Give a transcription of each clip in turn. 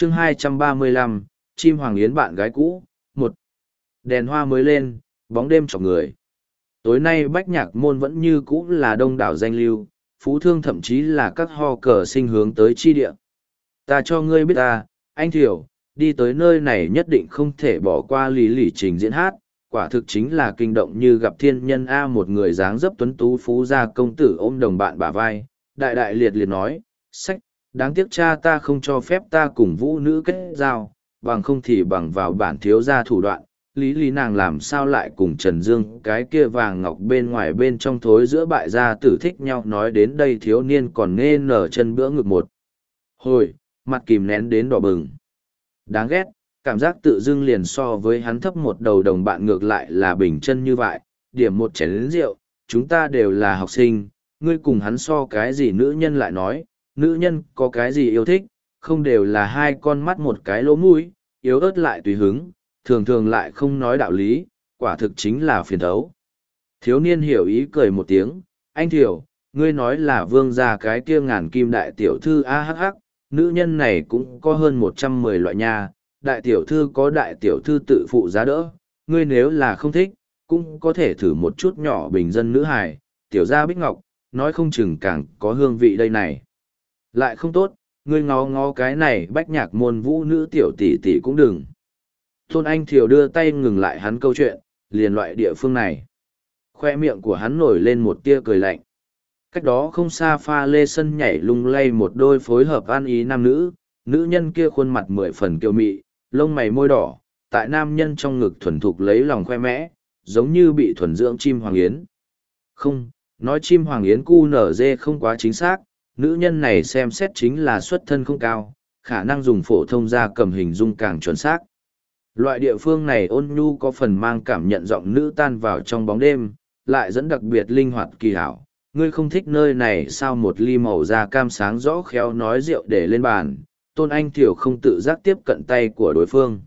chương 235, chim hoàng yến bạn gái cũ, một. Đèn hoa mới lên, bóng đêm chọc người. Tối nay Bách Nhạc Môn vẫn như cũ là đông đảo danh lưu, phú thương thậm chí là các ho cờ sinh hướng tới chi địa. Ta cho ngươi biết ta, anh Thiểu, đi tới nơi này nhất định không thể bỏ qua lý lỉ trình diễn hát, quả thực chính là kinh động như gặp thiên nhân A. Một người dáng dấp tuấn tú phú gia công tử ôm đồng bạn bả vai, đại đại liệt liệt nói, sách, đáng tiếc cha ta không cho phép ta cùng vũ nữ kết giao, bằng không thì bằng vào bản thiếu gia thủ đoạn, lý lý nàng làm sao lại cùng Trần Dương cái kia vàng ngọc bên ngoài bên trong thối giữa bại gia tử thích nhau. Nói đến đây thiếu niên còn nghe nở chân bữa ngực một hồi, mặt kìm nén đến đỏ bừng. Đáng ghét, cảm giác tự dưng liền so với hắn thấp một đầu đồng bạn ngược lại là bình chân như vậy, điểm một chén rượu, chúng ta đều là học sinh, ngươi cùng hắn so cái gì. Nữ nhân lại nói, nữ nhân có cái gì yêu thích, không đều là hai con mắt một cái lỗ mũi, yếu ớt lại tùy hứng, thường thường lại không nói đạo lý, quả thực chính là phiền thấu. Thiếu niên hiểu ý cười một tiếng, anh Thiểu, ngươi nói là vương gia cái kia ngàn kim đại tiểu thư AHH, nữ nhân này cũng có hơn 110 loại nha, đại tiểu thư có đại tiểu thư tự phụ giá đỡ, ngươi nếu là không thích, cũng có thể thử một chút nhỏ bình dân nữ hài, tiểu gia Bích Ngọc, nói không chừng càng có hương vị đây này. Lại không tốt, ngươi ngó ngó cái này Bách Nhạc Môn vũ nữ tiểu tỷ tỷ cũng đừng. Tôn Anh Thiều đưa tay ngừng lại hắn câu chuyện, liền loại địa phương này. Khoe miệng của hắn nổi lên một tia cười lạnh. Cách đó không xa pha lê sân nhảy lung lay một đôi phối hợp an ý nam nữ, nữ nhân kia khuôn mặt 10 phần kiều mị, lông mày môi đỏ, tại nam nhân trong ngực thuần thục lấy lòng khoe mẽ, giống như bị thuần dưỡng chim hoàng yến. Không, nói chim hoàng yến cu nở dê không quá chính xác, nữ nhân này xem xét chính là xuất thân không cao, khả năng dùng phổ thông ra cầm hình dung càng chuẩn xác. Loại địa phương này ôn nhu có phần mang cảm nhận giọng nữ tan vào trong bóng đêm, lại dẫn đặc biệt linh hoạt kỳ hảo. Ngươi không thích nơi này sao? Một ly màu da cam sáng rõ khéo nói rượu để lên bàn, Tôn Anh Thiểu không tự giác tiếp cận tay của đối phương.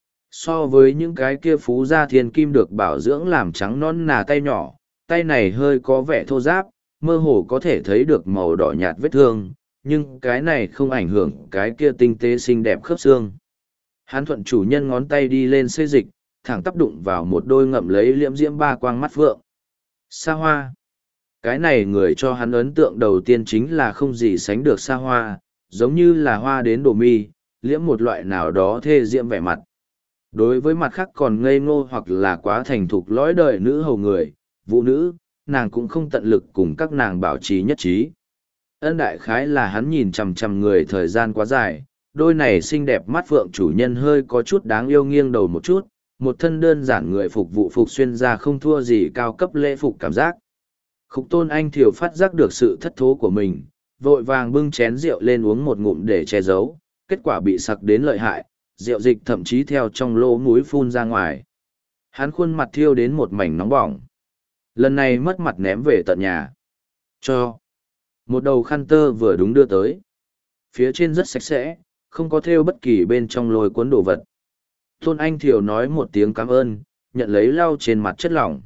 So với những cái kia phú gia thiên kim được bảo dưỡng làm trắng non nà tay nhỏ, tay này hơi có vẻ thô ráp, mơ hồ có thể thấy được màu đỏ nhạt vết thương, nhưng cái này không ảnh hưởng cái kia tinh tế xinh đẹp khớp xương. Hắn thuận chủ nhân ngón tay đi lên xê dịch, thẳng tắp đụng vào một đôi ngậm lấy liễm diễm ba quang mắt phượng. Sa hoa. Cái này người cho hắn ấn tượng đầu tiên chính là không gì sánh được xa hoa, giống như là hoa đến đổ mi, liễm một loại nào đó thê diễm vẻ mặt. Đối với mặt khác còn ngây ngô hoặc là quá thành thục lõi đời nữ hầu người, vũ nữ, nàng cũng không tận lực cùng các nàng bảo trì nhất trí. Ân đại khái là hắn nhìn chằm chằm người thời gian quá dài, đôi này xinh đẹp mắt phượng chủ nhân hơi có chút đáng yêu nghiêng đầu một chút, một thân đơn giản người phục vụ phục xuyên ra không thua gì cao cấp lễ phục cảm giác. Khúc Tôn Anh Thiều phát giác được sự thất thố của mình, vội vàng bưng chén rượu lên uống một ngụm để che giấu, kết quả bị sặc đến lợi hại, rượu dịch thậm chí theo trong lỗ mũi phun ra ngoài. Hắn khuôn mặt thiêu đến một mảnh nóng bỏng. Lần này mất mặt ném về tận nhà. Cho. Một đầu khăn tơ vừa đúng đưa tới. Phía trên rất sạch sẽ, không có thêu bất kỳ bên trong lôi cuốn đồ vật. Tôn Anh Thiều nói một tiếng cảm ơn, nhận lấy lau trên mặt chất lỏng.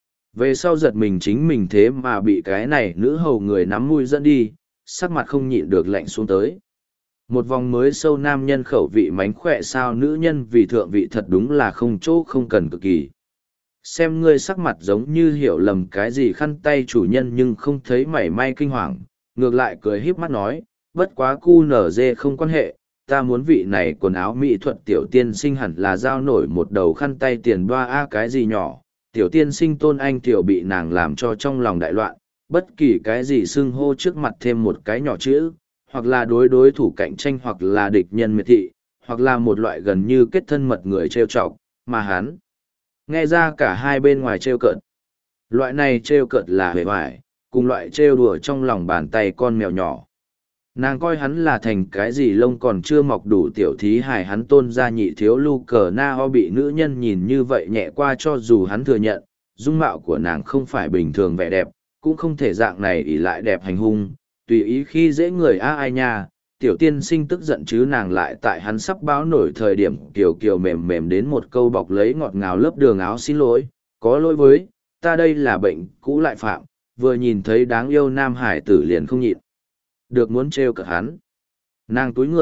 Về sau giật mình chính mình thế mà bị cái này nữ hầu người nắm mũi dẫn đi, sắc mặt không nhịn được lạnh xuống tới. Một vòng mới sâu nam nhân khẩu vị mánh khỏe sao nữ nhân vì thượng vị thật đúng là không chỗ không cần cực kỳ. Xem ngươi sắc mặt giống như hiểu lầm cái gì khăn tay chủ nhân nhưng không thấy mảy may kinh hoàng, ngược lại cười híp mắt nói, bất quá cu nở dê không quan hệ, ta muốn vị này quần áo mỹ thuật tiểu tiên sinh hẳn là giao nổi một đầu khăn tay tiền đoa a cái gì nhỏ. Tiểu tiên sinh Tôn Anh Tiểu bị nàng làm cho trong lòng đại loạn, bất kỳ cái gì xưng hô trước mặt thêm một cái nhỏ chữ, hoặc là đối thủ cạnh tranh hoặc là địch nhân miệt thị, hoặc là một loại gần như kết thân mật người trêu chọc, mà hắn nghe ra cả hai bên ngoài trêu cợt. Loại này trêu cợt là hề hoài, cùng loại trêu đùa trong lòng bàn tay con mèo nhỏ. Nàng coi hắn là thành cái gì lông còn chưa mọc đủ tiểu thí hài hắn Tôn gia nhị thiếu lu cờ na ho bị nữ nhân nhìn như vậy nhẹ qua cho dù hắn thừa nhận, dung mạo của nàng không phải bình thường vẻ đẹp, cũng không thể dạng này ỷ lại đẹp hành hung, tùy ý khi dễ người ai nha. Tiểu tiên sinh tức giận chứ nàng lại tại hắn sắp báo nổi thời điểm kiều kiều mềm mềm đến một câu bọc lấy ngọt ngào lớp đường áo xin lỗi, có lỗi với, ta đây là bệnh cũ lại phạm, vừa nhìn thấy đáng yêu nam hải tử liền không nhịn được muốn trêu cợt hắn. Nàng túi người,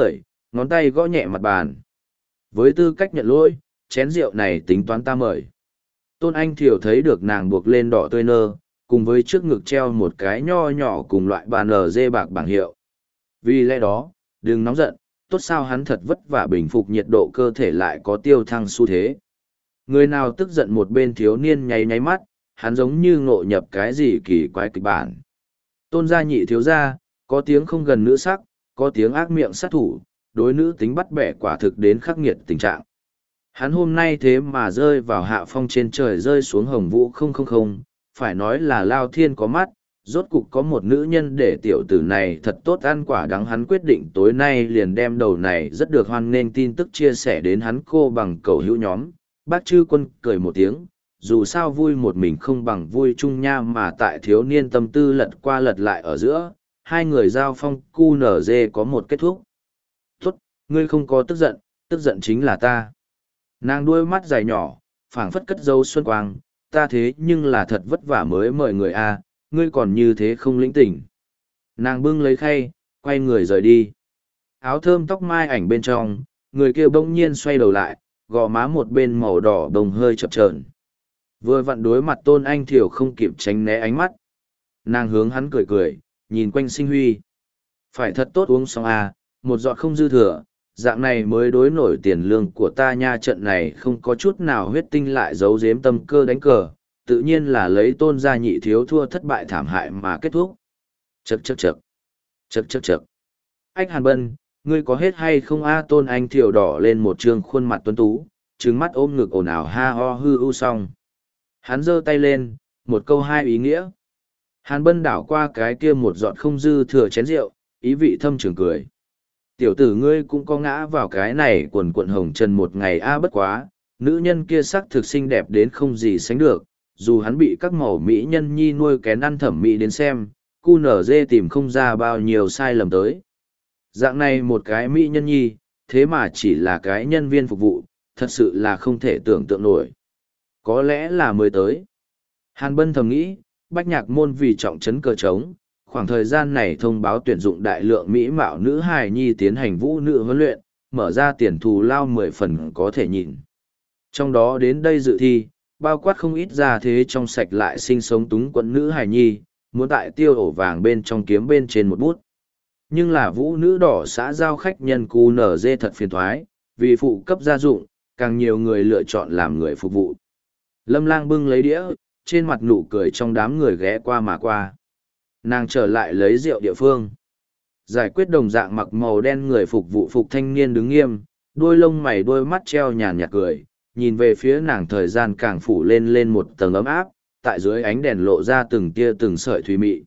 ngón tay gõ nhẹ mặt bàn. Với tư cách nhận lỗi, chén rượu này tính toán ta mời. Tôn Anh Thiều thấy được nàng buộc lên đỏ tươi nơ, cùng với trước ngực treo một cái nho nhỏ cùng loại bàn dê bạc bảng hiệu. Vì lẽ đó, đừng nóng giận, tốt sao hắn thật vất vả bình phục nhiệt độ cơ thể lại có tiêu thăng xu thế. Người nào tức giận một bên thiếu niên nháy nháy mắt, hắn giống như ngộ nhập cái gì kỳ quái kịch bản. Tôn gia nhị thiếu gia, có tiếng không gần nữ sắc, có tiếng ác miệng sát thủ, đối nữ tính bắt bẻ quả thực đến khắc nghiệt tình trạng. Hắn hôm nay thế mà rơi vào hạ phong trên trời rơi xuống hồng vũ 000, phải nói là lao thiên có mắt, rốt cục có một nữ nhân để tiểu tử này thật tốt ăn quả đắng. Hắn quyết định tối nay liền đem đầu này rất được hoan nghênh tin tức chia sẻ đến hắn cô bằng cầu hữu nhóm. Bác Chư Quân cười một tiếng, dù sao vui một mình không bằng vui chung nha, mà tại thiếu niên tâm tư lật qua lật lại ở giữa, hai người giao phong QNZ có một kết thúc. Tốt, ngươi không có tức giận chính là ta. Nàng đuôi mắt dài nhỏ, phảng phất cất dấu xuân quang, ta thế nhưng là thật vất vả mới mời người a, ngươi còn như thế không lĩnh tỉnh. Nàng bưng lấy khay, quay người rời đi. Áo thơm tóc mai ảnh bên trong, người kia bỗng nhiên xoay đầu lại, gò má một bên màu đỏ đồng hơi chập chờn. Vừa vặn đối mặt Tôn Anh Thiều không kịp tránh né ánh mắt. Nàng hướng hắn cười cười, nhìn quanh Sinh Huy. Phải thật tốt uống xong à, một giọt không dư thừa, dạng này mới đối nổi tiền lương của ta nha. Trận này không có chút nào huyết tinh lại giấu giếm tâm cơ đánh cờ, tự nhiên là lấy Tôn gia nhị thiếu thua thất bại thảm hại mà kết thúc. Chậc chậc chậc. Chậc chậc chậc. Anh Hàn Bân, ngươi có hết hay không a? Tôn Anh Thiều đỏ lên một trương khuôn mặt tuấn tú, trừng mắt ôm ngực ồn ào ha ho hư u xong. Hắn giơ tay lên, một câu hai ý nghĩa. Hàn Bân đảo qua cái kia một giọt không dư thừa chén rượu, ý vị thâm trường cười. Tiểu tử ngươi cũng có ngã vào cái này quần quận hồng trần một ngày a, bất quá, nữ nhân kia sắc thực xinh đẹp đến không gì sánh được, dù hắn bị các mẫu mỹ nhân nhi nuôi kén ăn thẩm mỹ đến xem, QNZ tìm không ra bao nhiêu sai lầm tới. Dạng này một cái mỹ nhân nhi, thế mà chỉ là cái nhân viên phục vụ, thật sự là không thể tưởng tượng nổi. Có lẽ là mới tới. Hàn Bân thầm nghĩ, Bách Nhạc Môn vì trọng trấn cờ trống, khoảng thời gian này thông báo tuyển dụng đại lượng mỹ mạo nữ hài nhi tiến hành vũ nữ huấn luyện, mở ra tiền thù lao 10 phần có thể nhìn. Trong đó đến đây dự thi, bao quát không ít ra thế trong sạch lại sinh sống túng quẫn nữ hài nhi, muốn tại tiêu ổ vàng bên trong kiếm bên trên một bút. Nhưng là vũ nữ đỏ xã giao khách nhân QNZ thật phiền thoái, vì phụ cấp gia dụng, càng nhiều người lựa chọn làm người phục vụ. Lâm Lang bưng lấy đĩa, trên mặt nụ cười trong đám người ghé qua mà qua. Nàng trở lại lấy rượu địa phương. Giải quyết đồng dạng mặc màu đen người phục vụ phục thanh niên đứng nghiêm, đôi lông mày đôi mắt treo nhàn nhạt cười, nhìn về phía nàng thời gian càng phủ lên lên một tầng ấm áp, tại dưới ánh đèn lộ ra từng tia từng sợi thùy mị.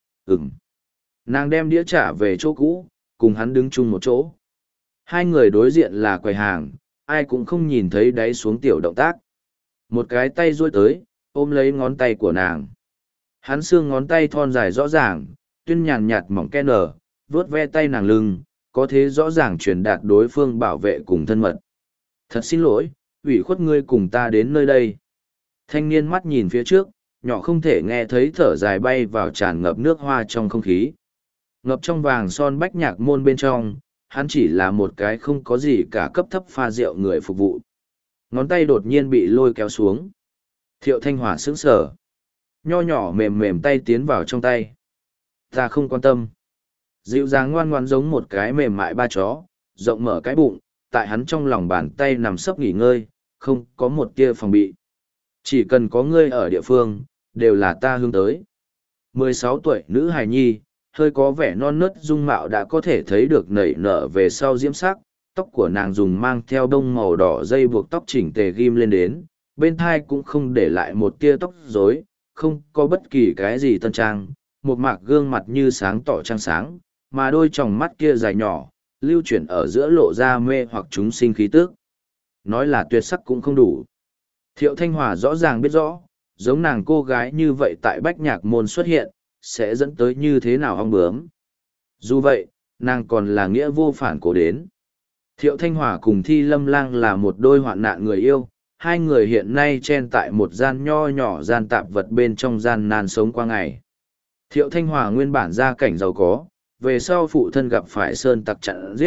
Nàng đem đĩa trả về chỗ cũ, cùng hắn đứng chung một chỗ. Hai người đối diện là quầy hàng, ai cũng không nhìn thấy đáy xuống tiểu động tác. Một cái tay duỗi tới, ôm lấy ngón tay của nàng. Hắn xương ngón tay thon dài rõ ràng, tuyên nhàn nhạt mỏng ken nở, vuốt ve tay nàng lưng, có thế rõ ràng truyền đạt đối phương bảo vệ cùng thân mật. Thật xin lỗi, ủy khuất ngươi cùng ta đến nơi đây. Thanh niên mắt nhìn phía trước, nhỏ không thể nghe thấy thở dài bay vào tràn ngập nước hoa trong không khí. Ngập trong vàng son Bách Nhạc Môn bên trong, hắn chỉ là một cái không có gì cả cấp thấp pha rượu người phục vụ. Ngón tay đột nhiên bị lôi kéo xuống. Thiệu Thanh Hòa sững sờ. Nho nhỏ mềm mềm tay tiến vào trong tay. Ta không quan tâm. Dịu dàng ngoan ngoãn giống một cái mềm mại ba chó, rộng mở cái bụng, tại hắn trong lòng bàn tay nằm sấp nghỉ ngơi, không có một tia phòng bị. Chỉ cần có ngươi ở địa phương, đều là ta hướng tới. 16 tuổi nữ hài nhi, hơi có vẻ non nớt dung mạo đã có thể thấy được nảy nở về sau diễm sắc, tóc của nàng dùng mang theo đông màu đỏ dây buộc tóc chỉnh tề ghim lên đến, bên thai cũng không để lại một tia tóc rối, không có bất kỳ cái gì tân trang, một mạc gương mặt như sáng tỏ trăng sáng, mà đôi tròng mắt kia dài nhỏ, lưu chuyển ở giữa lộ ra mê hoặc chúng sinh khí tức. Nói là tuyệt sắc cũng không đủ. Thiệu Thanh Hòa rõ ràng biết rõ, giống nàng cô gái như vậy tại Bách Nhạc Môn xuất hiện, sẽ dẫn tới như thế nào ong bướm. Dù vậy, nàng còn là nghĩa vô phản cố đến. Thiệu Thanh Hòa cùng Thi Lâm Lang là một đôi hoạn nạn người yêu, hai người hiện nay chen tại một gian nho nhỏ gian tạp vật bên trong gian nan sống qua ngày. Thiệu Thanh Hòa nguyên bản gia cảnh giàu có, về sau phụ thân gặp phải sơn tặc chặn giết,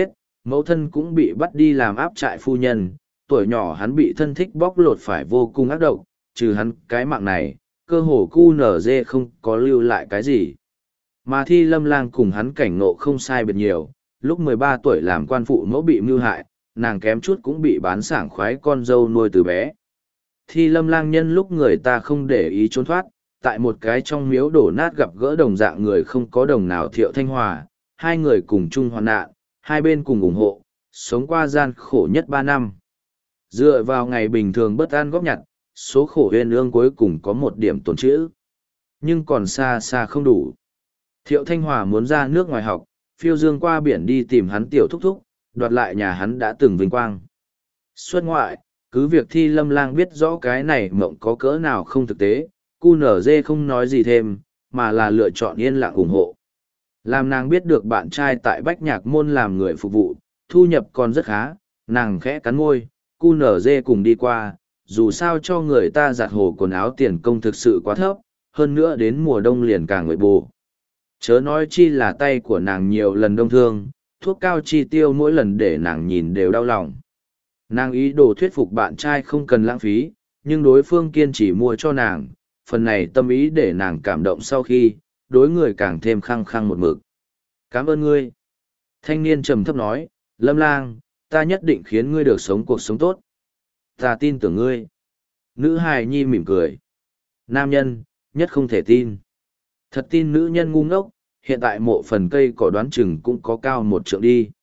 mẫu thân cũng bị bắt đi làm áp trại phu nhân, tuổi nhỏ hắn bị thân thích bóc lột phải vô cùng ác độc, trừ hắn cái mạng này, cơ hồ cu nở dê không có lưu lại cái gì. Mà Thi Lâm Lang cùng hắn cảnh ngộ không sai biệt nhiều, lúc 13 tuổi làm quan phụ mẫu bị mưu hại, nàng kém chút cũng bị bán sảng khoái con dâu nuôi từ bé. Thi Lâm Lang nhân lúc người ta không để ý trốn thoát, tại một cái trong miếu đổ nát gặp gỡ đồng dạng người không có đồng nào Thiệu Thanh Hòa, hai người cùng chung hoạn nạn, hai bên cùng ủng hộ, sống qua gian khổ nhất 3 năm. Dựa vào ngày bình thường bất an góp nhặt, số khổ huyên ương cuối cùng có một điểm tồn chữ. Nhưng còn xa xa không đủ. Thiệu Thanh Hòa muốn ra nước ngoài học, phiêu dương qua biển đi tìm hắn tiểu thúc thúc, đoạt lại nhà hắn đã từng vinh quang. Xuất ngoại, cứ việc Thi Lâm Lang biết rõ cái này mộng có cỡ nào không thực tế, cu nở dê không nói gì thêm, mà là lựa chọn yên lặng ủng hộ. Làm nàng biết được bạn trai tại Bách Nhạc Môn làm người phục vụ, thu nhập còn rất khá, nàng khẽ cắn môi, cu nở dê cùng đi qua, dù sao cho người ta giặt hồ quần áo tiền công thực sự quá thấp, hơn nữa đến mùa đông liền càng ngợi bù. Chớ nói chi là tay của nàng nhiều lần đông thương, thuốc cao chi tiêu mỗi lần để nàng nhìn đều đau lòng. Nàng ý đồ thuyết phục bạn trai không cần lãng phí, nhưng đối phương kiên trì mua cho nàng, phần này tâm ý để nàng cảm động sau khi, đối người càng thêm khăng khăng một mực. Cảm ơn ngươi. Thanh niên trầm thấp nói, Lâm Lang, ta nhất định khiến ngươi được sống cuộc sống tốt. Ta tin tưởng ngươi. Nữ hài nhi mỉm cười. Nam nhân, nhất không thể tin. Thật tin nữ nhân ngu ngốc, hiện tại mộ phần cây cỏ đoán chừng cũng có cao 1 trượng đi.